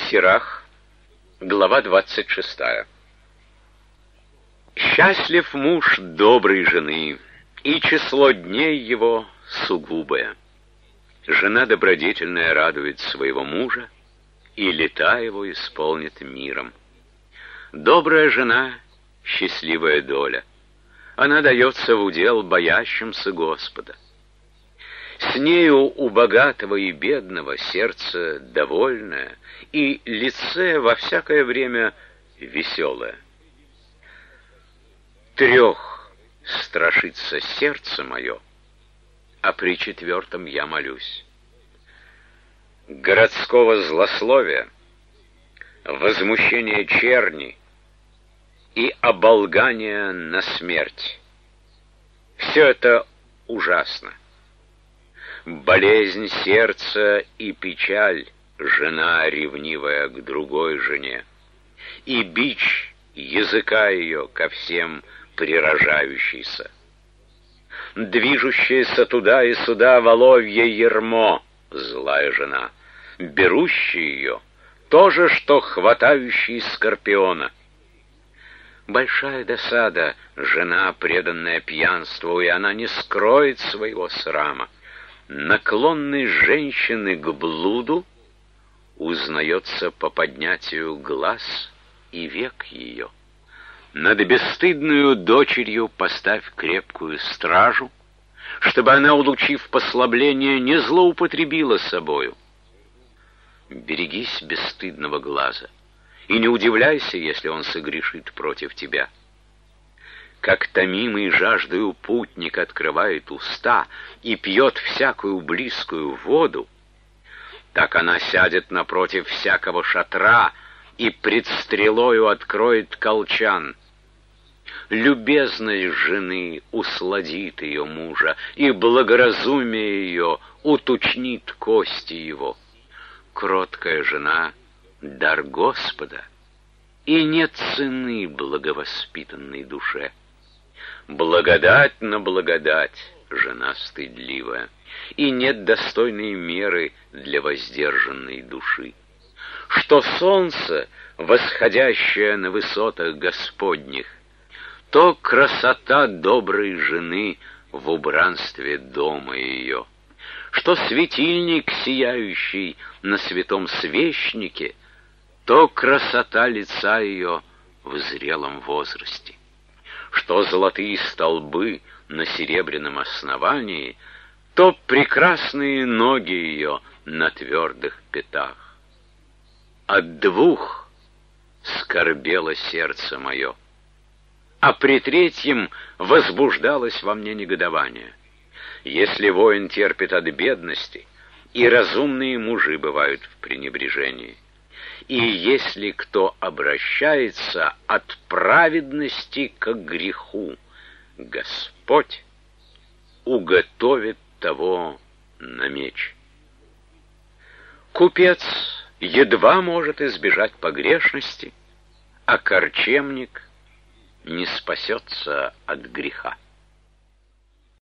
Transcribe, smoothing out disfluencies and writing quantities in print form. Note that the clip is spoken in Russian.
Сирах, глава 26. Счастлив муж доброй жены, и число дней его сугубое. Жена добродетельная радует своего мужа, и лета его исполнит миром. Добрая жена — счастливая доля. Она дается в удел боящимся Господа. С нею у богатого и бедного сердце довольное, и лице во всякое время веселое. Трех страшится сердце мое, а при четвертом я молюсь: городского злословия, возмущения черни и оболгания на смерть. Все это ужасно. Болезнь сердца и печаль, жена ревнивая к другой жене, и бич языка ее ко всем прирожающийся. Движущаяся туда и сюда воловье ярмо, злая жена, берущий ее, то же, что хватающий скорпиона. Большая досада, жена, преданная пьянству, и она не скроет своего срама. Наклонность женщины к блуду узнается по поднятию глаз и век ее. Над бесстыдную дочерью поставь крепкую стражу, чтобы она, улучив послабление, не злоупотребила собою. Берегись бесстыдного глаза, и не удивляйся, если он согрешит против тебя. Как томимый жаждою путник открывает уста и пьет всякую близкую воду, так она сядет напротив всякого шатра и пред стрелою откроет колчан. Любезность жены усладит ее мужа, и благоразумие ее уточнит кости его. Кроткая жена — дар Господа, и нет цены благовоспитанной душе. Благодать на благодать, жена стыдливая, и нет достойной меры для воздержанной души. Что солнце, восходящее на высотах Господних, то красота доброй жены в убранстве дома ее. Что светильник, сияющий на святом свечнике, то красота лица ее в зрелом возрасте. Что золотые столбы на серебряном основании, то прекрасные ноги ее на твердых пятах. От двух скорбело сердце мое, а при третьем возбуждалось во мне негодование. Если воин терпит от бедности, и разумные мужи бывают в пренебрежении, и если кто обращается от праведности к греху, Господь уготовит того на меч. Купец едва может избежать погрешности, а корчемник не спасется от греха.